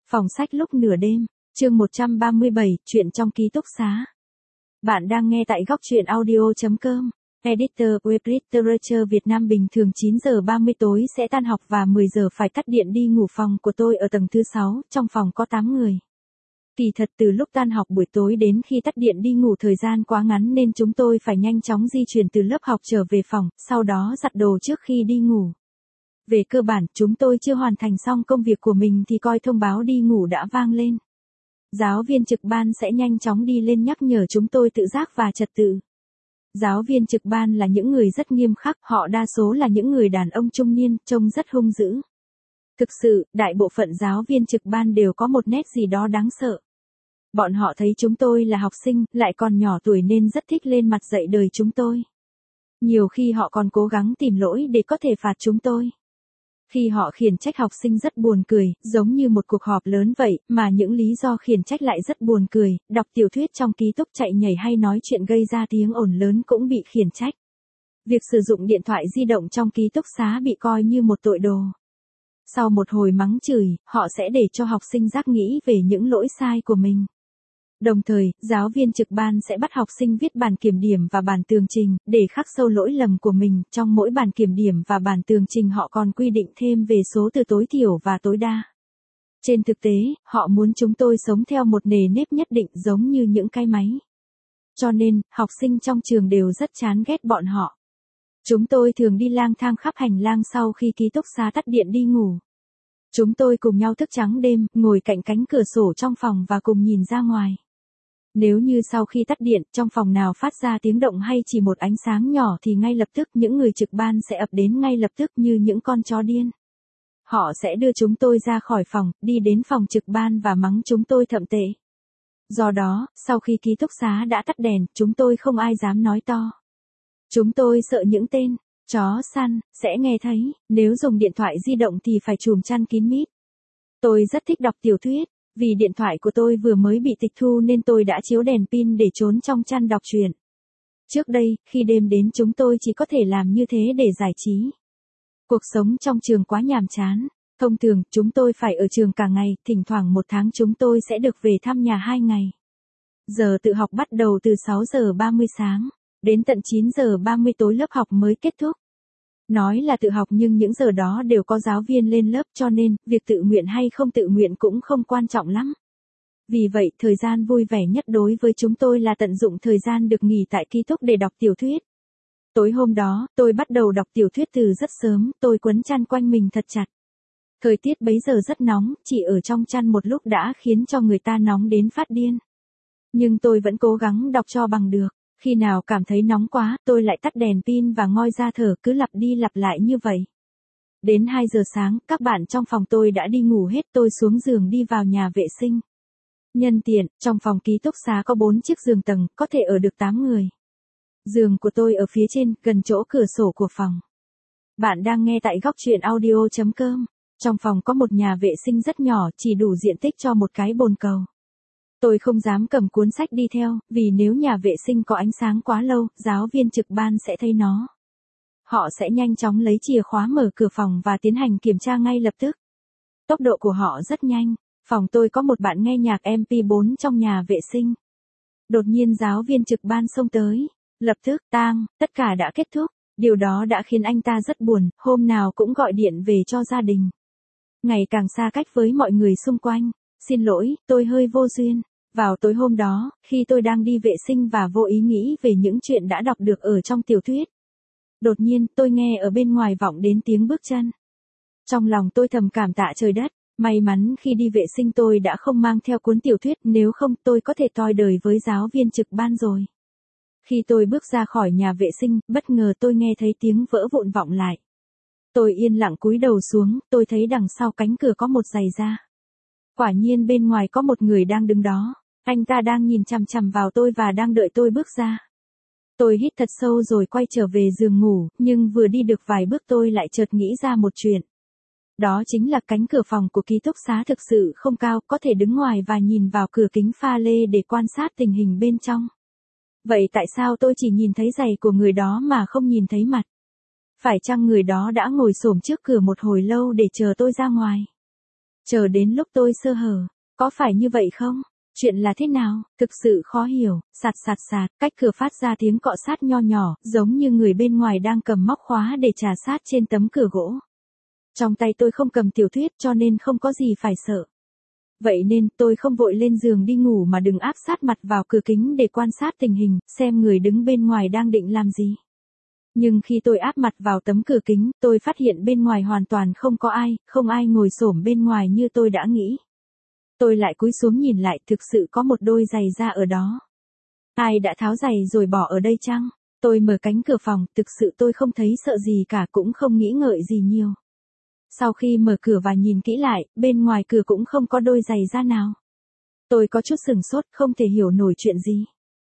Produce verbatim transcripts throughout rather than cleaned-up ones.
Phòng sách lúc nửa đêm, chương một trăm ba mươi bảy, chuyện trong ký túc xá. Bạn đang nghe tại góc truyện audio chấm com. Editor Web Literature Việt Nam bình thường chín giờ ba mươi tối sẽ tan học và mười giờ phải tắt điện đi ngủ. Phòng của tôi ở tầng thứ sáu, trong phòng có tám người. Kỳ thật từ lúc tan học buổi tối đến khi tắt điện đi ngủ thời gian quá ngắn nên chúng tôi phải nhanh chóng di chuyển từ lớp học trở về phòng, sau đó giặt đồ trước khi đi ngủ. Về cơ bản, chúng tôi chưa hoàn thành xong công việc của mình thì coi thông báo đi ngủ đã vang lên. Giáo viên trực ban sẽ nhanh chóng đi lên nhắc nhở chúng tôi tự giác và trật tự. Giáo viên trực ban là những người rất nghiêm khắc, họ đa số là những người đàn ông trung niên, trông rất hung dữ. Thực sự, đại bộ phận giáo viên trực ban đều có một nét gì đó đáng sợ. Bọn họ thấy chúng tôi là học sinh, lại còn nhỏ tuổi nên rất thích lên mặt dạy đời chúng tôi. Nhiều khi họ còn cố gắng tìm lỗi để có thể phạt chúng tôi. Khi họ khiển trách học sinh rất buồn cười, giống như một cuộc họp lớn vậy, mà những lý do khiển trách lại rất buồn cười, đọc tiểu thuyết trong ký túc chạy nhảy hay nói chuyện gây ra tiếng ồn lớn cũng bị khiển trách. Việc sử dụng điện thoại di động trong ký túc xá bị coi như một tội đồ. Sau một hồi mắng chửi, họ sẽ để cho học sinh giác nghĩ về những lỗi sai của mình. Đồng thời, giáo viên trực ban sẽ bắt học sinh viết bản kiểm điểm và bản tường trình, để khắc sâu lỗi lầm của mình. Trong mỗi bản kiểm điểm và bản tường trình họ còn quy định thêm về số từ tối thiểu và tối đa. Trên thực tế, họ muốn chúng tôi sống theo một nề nếp nhất định giống như những cái máy. Cho nên, học sinh trong trường đều rất chán ghét bọn họ. Chúng tôi thường đi lang thang khắp hành lang sau khi ký túc xá tắt điện đi ngủ. Chúng tôi cùng nhau thức trắng đêm, ngồi cạnh cánh cửa sổ trong phòng và cùng nhìn ra ngoài. Nếu như sau khi tắt điện, trong phòng nào phát ra tiếng động hay chỉ một ánh sáng nhỏ thì ngay lập tức những người trực ban sẽ ập đến ngay lập tức như những con chó điên. Họ sẽ đưa chúng tôi ra khỏi phòng, đi đến phòng trực ban và mắng chúng tôi thậm tệ. Do đó, sau khi ký túc xá đã tắt đèn, chúng tôi không ai dám nói to. Chúng tôi sợ những tên chó săn sẽ nghe thấy, nếu dùng điện thoại di động thì phải chùm chăn kín mít. Tôi rất thích đọc tiểu thuyết. Vì điện thoại của tôi vừa mới bị tịch thu nên tôi đã chiếu đèn pin để trốn trong chăn đọc truyện. Trước đây, khi đêm đến chúng tôi chỉ có thể làm như thế để giải trí. Cuộc sống trong trường quá nhàm chán. Thông thường, chúng tôi phải ở trường cả ngày, thỉnh thoảng một tháng chúng tôi sẽ được về thăm nhà hai ngày. Giờ tự học bắt đầu từ sáu giờ ba mươi sáng, đến tận chín giờ ba mươi tối lớp học mới kết thúc. Nói là tự học nhưng những giờ đó đều có giáo viên lên lớp cho nên, việc tự nguyện hay không tự nguyện cũng không quan trọng lắm. Vì vậy, thời gian vui vẻ nhất đối với chúng tôi là tận dụng thời gian được nghỉ tại ký túc để đọc tiểu thuyết. Tối hôm đó, tôi bắt đầu đọc tiểu thuyết từ rất sớm, tôi quấn chăn quanh mình thật chặt. Thời tiết bấy giờ rất nóng, chỉ ở trong chăn một lúc đã khiến cho người ta nóng đến phát điên. Nhưng tôi vẫn cố gắng đọc cho bằng được. Khi nào cảm thấy nóng quá, tôi lại tắt đèn pin và ngoi ra thở, cứ lặp đi lặp lại như vậy. Đến hai giờ sáng, các bạn trong phòng tôi đã đi ngủ hết, tôi xuống giường đi vào nhà vệ sinh. Nhân tiện, trong phòng ký túc xá có bốn chiếc giường tầng, có thể ở được tám người. Giường của tôi ở phía trên, gần chỗ cửa sổ của phòng. Bạn đang nghe tại góc truyện audio chấm com. Trong phòng có một nhà vệ sinh rất nhỏ, chỉ đủ diện tích cho một cái bồn cầu. Tôi không dám cầm cuốn sách đi theo, vì nếu nhà vệ sinh có ánh sáng quá lâu, giáo viên trực ban sẽ thấy nó. Họ sẽ nhanh chóng lấy chìa khóa mở cửa phòng và tiến hành kiểm tra ngay lập tức. Tốc độ của họ rất nhanh. Phòng tôi có một bạn nghe nhạc em pê bốn trong nhà vệ sinh. Đột nhiên giáo viên trực ban xông tới. Lập tức, tang, tất cả đã kết thúc. Điều đó đã khiến anh ta rất buồn, hôm nào cũng gọi điện về cho gia đình. Ngày càng xa cách với mọi người xung quanh. Xin lỗi, tôi hơi vô duyên. Vào tối hôm đó, khi tôi đang đi vệ sinh và vô ý nghĩ về những chuyện đã đọc được ở trong tiểu thuyết. Đột nhiên, tôi nghe ở bên ngoài vọng đến tiếng bước chân. Trong lòng tôi thầm cảm tạ trời đất, may mắn khi đi vệ sinh tôi đã không mang theo cuốn tiểu thuyết, nếu không tôi có thể toi đời với giáo viên trực ban rồi. Khi tôi bước ra khỏi nhà vệ sinh, bất ngờ tôi nghe thấy tiếng vỡ vụn vọng lại. Tôi yên lặng cúi đầu xuống, tôi thấy đằng sau cánh cửa có một giày da. Quả nhiên bên ngoài có một người đang đứng đó, anh ta đang nhìn chằm chằm vào tôi và đang đợi tôi bước ra. Tôi hít thật sâu rồi quay trở về giường ngủ, nhưng vừa đi được vài bước tôi lại chợt nghĩ ra một chuyện. Đó chính là cánh cửa phòng của ký túc xá thực sự không cao, có thể đứng ngoài và nhìn vào cửa kính pha lê để quan sát tình hình bên trong. Vậy tại sao tôi chỉ nhìn thấy giày của người đó mà không nhìn thấy mặt? Phải chăng người đó đã ngồi xổm trước cửa một hồi lâu để chờ tôi ra ngoài? Chờ đến lúc tôi sơ hở. Có phải như vậy không? Chuyện là thế nào? Thực sự khó hiểu. Sạt sạt sạt, cách cửa phát ra tiếng cọ sát nho nhỏ, giống như người bên ngoài đang cầm móc khóa để trà sát trên tấm cửa gỗ. Trong tay tôi không cầm tiểu thuyết cho nên không có gì phải sợ. Vậy nên tôi không vội lên giường đi ngủ mà đừng áp sát mặt vào cửa kính để quan sát tình hình, xem người đứng bên ngoài đang định làm gì. Nhưng khi tôi áp mặt vào tấm cửa kính, tôi phát hiện bên ngoài hoàn toàn không có ai, không ai ngồi xổm bên ngoài như tôi đã nghĩ. Tôi lại cúi xuống nhìn lại, thực sự có một đôi giày da ở đó. Ai đã tháo giày rồi bỏ ở đây chăng? Tôi mở cánh cửa phòng, thực sự tôi không thấy sợ gì cả, cũng không nghĩ ngợi gì nhiều. Sau khi mở cửa và nhìn kỹ lại, bên ngoài cửa cũng không có đôi giày da nào. Tôi có chút sửng sốt, không thể hiểu nổi chuyện gì.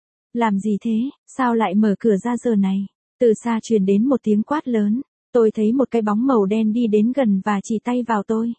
Làm gì thế, sao lại mở cửa ra giờ này? Từ xa truyền đến một tiếng quát lớn. Tôi thấy một cái bóng màu đen đi đến gần và chỉ tay vào tôi.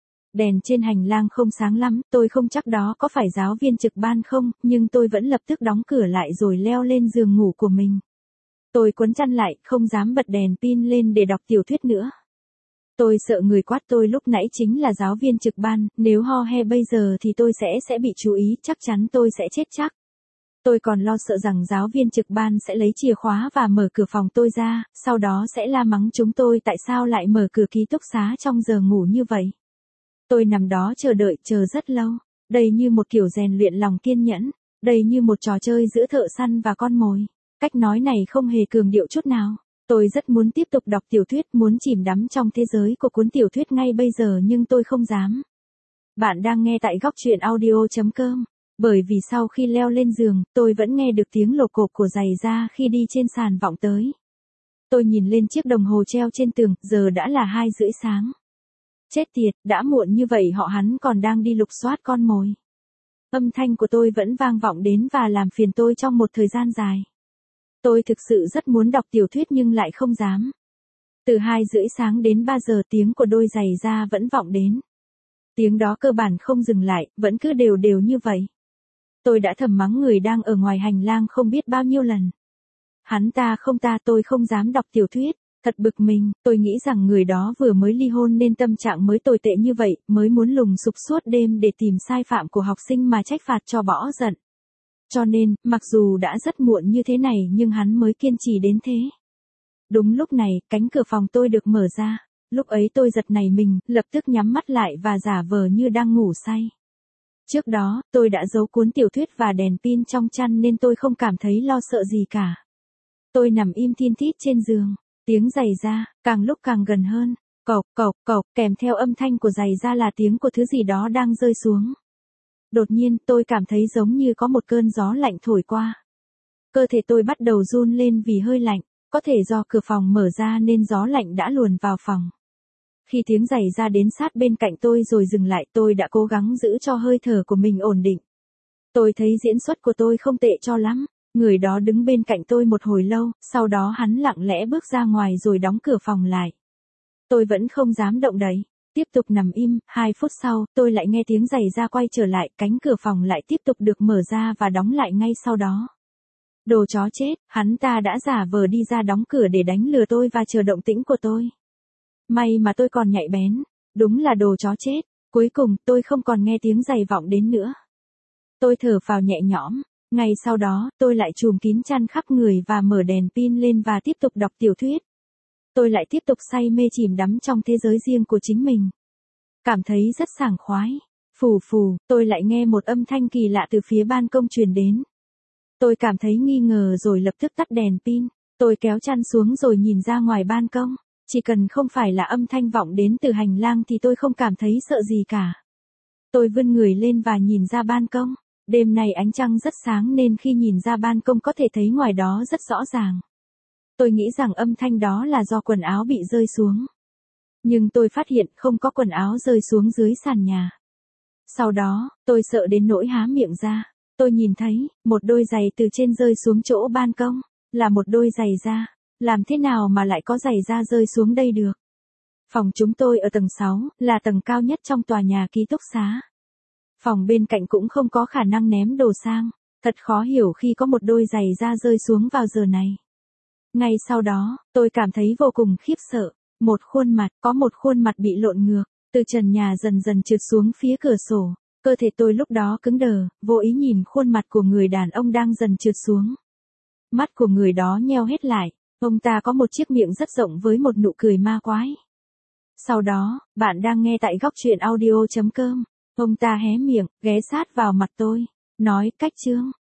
Đèn trên hành lang không sáng lắm, tôi không chắc đó có phải giáo viên trực ban không, nhưng tôi vẫn lập tức đóng cửa lại rồi leo lên giường ngủ của mình. Tôi quấn chăn lại, không dám bật đèn pin lên để đọc tiểu thuyết nữa. Tôi sợ người quát tôi lúc nãy chính là giáo viên trực ban, nếu ho he bây giờ thì tôi sẽ sẽ bị chú ý, chắc chắn tôi sẽ chết chắc. Tôi còn lo sợ rằng giáo viên trực ban sẽ lấy chìa khóa và mở cửa phòng tôi ra, sau đó sẽ la mắng chúng tôi tại sao lại mở cửa ký túc xá trong giờ ngủ như vậy. Tôi nằm đó chờ đợi, chờ rất lâu. Đây như một kiểu rèn luyện lòng kiên nhẫn. Đây như một trò chơi giữa thợ săn và con mồi. Cách nói này không hề cường điệu chút nào. Tôi rất muốn tiếp tục đọc tiểu thuyết, muốn chìm đắm trong thế giới của cuốn tiểu thuyết ngay bây giờ nhưng tôi không dám. Bạn đang nghe tại góc truyện audio chấm com. Bởi vì sau khi leo lên giường, tôi vẫn nghe được tiếng lộp cộp của giày da khi đi trên sàn vọng tới. Tôi nhìn lên chiếc đồng hồ treo trên tường, giờ đã là hai rưỡi sáng. Chết tiệt, đã muộn như vậy họ hắn còn đang đi lục soát con mồi. Âm thanh của tôi vẫn vang vọng đến và làm phiền tôi trong một thời gian dài. Tôi thực sự rất muốn đọc tiểu thuyết nhưng lại không dám. Từ hai rưỡi sáng đến ba giờ tiếng của đôi giày da vẫn vọng đến. Tiếng đó cơ bản không dừng lại, vẫn cứ đều đều như vậy. Tôi đã thầm mắng người đang ở ngoài hành lang không biết bao nhiêu lần. Hắn ta không ta tôi không dám đọc tiểu thuyết. Thật bực mình, tôi nghĩ rằng người đó vừa mới ly hôn nên tâm trạng mới tồi tệ như vậy, mới muốn lùng sục suốt đêm để tìm sai phạm của học sinh mà trách phạt cho bỏ giận. Cho nên, mặc dù đã rất muộn như thế này nhưng hắn mới kiên trì đến thế. Đúng lúc này, cánh cửa phòng tôi được mở ra. Lúc ấy tôi giật nảy mình, lập tức nhắm mắt lại và giả vờ như đang ngủ say. Trước đó, tôi đã giấu cuốn tiểu thuyết và đèn pin trong chăn nên tôi không cảm thấy lo sợ gì cả. Tôi nằm im thin thít trên giường. Tiếng giày da, càng lúc càng gần hơn, cộc cộc cộc, kèm theo âm thanh của giày da là tiếng của thứ gì đó đang rơi xuống. Đột nhiên, tôi cảm thấy giống như có một cơn gió lạnh thổi qua. Cơ thể tôi bắt đầu run lên vì hơi lạnh, có thể do cửa phòng mở ra nên gió lạnh đã luồn vào phòng. Khi tiếng giày da đến sát bên cạnh tôi rồi dừng lại, tôi đã cố gắng giữ cho hơi thở của mình ổn định. Tôi thấy diễn xuất của tôi không tệ cho lắm. Người đó đứng bên cạnh tôi một hồi lâu, sau đó hắn lặng lẽ bước ra ngoài rồi đóng cửa phòng lại. Tôi vẫn không dám động đậy, tiếp tục nằm im, hai phút sau, tôi lại nghe tiếng giày da quay trở lại, cánh cửa phòng lại tiếp tục được mở ra và đóng lại ngay sau đó. Đồ chó chết, hắn ta đã giả vờ đi ra đóng cửa để đánh lừa tôi và chờ động tĩnh của tôi. May mà tôi còn nhạy bén, đúng là đồ chó chết, cuối cùng tôi không còn nghe tiếng giày vọng đến nữa. Tôi thở phào nhẹ nhõm. Ngay sau đó, tôi lại trùm kín chăn khắp người và mở đèn pin lên và tiếp tục đọc tiểu thuyết. Tôi lại tiếp tục say mê chìm đắm trong thế giới riêng của chính mình. Cảm thấy rất sảng khoái. Phù phù, tôi lại nghe một âm thanh kỳ lạ từ phía ban công truyền đến. Tôi cảm thấy nghi ngờ rồi lập tức tắt đèn pin. Tôi kéo chăn xuống rồi nhìn ra ngoài ban công. Chỉ cần không phải là âm thanh vọng đến từ hành lang thì tôi không cảm thấy sợ gì cả. Tôi vươn người lên và nhìn ra ban công. Đêm nay ánh trăng rất sáng nên khi nhìn ra ban công có thể thấy ngoài đó rất rõ ràng. Tôi nghĩ rằng âm thanh đó là do quần áo bị rơi xuống. Nhưng tôi phát hiện không có quần áo rơi xuống dưới sàn nhà. Sau đó, tôi sợ đến nỗi há miệng ra. Tôi nhìn thấy, một đôi giày từ trên rơi xuống chỗ ban công. Là một đôi giày da. Làm thế nào mà lại có giày da rơi xuống đây được? Phòng chúng tôi ở tầng sáu, là tầng cao nhất trong tòa nhà ký túc xá. Phòng bên cạnh cũng không có khả năng ném đồ sang. Thật khó hiểu khi có một đôi giày da rơi xuống vào giờ này. Ngay sau đó, tôi cảm thấy vô cùng khiếp sợ. Một khuôn mặt, có một khuôn mặt bị lộn ngược. Từ trần nhà dần dần trượt xuống phía cửa sổ. Cơ thể tôi lúc đó cứng đờ, vô ý nhìn khuôn mặt của người đàn ông đang dần trượt xuống. Mắt của người đó nheo hết lại, ông ta có một chiếc miệng rất rộng với một nụ cười ma quái. Sau đó, bạn đang nghe tại góc truyện audio chấm com. Ông ta hé miệng, ghé sát vào mặt tôi, nói, Cách Trương,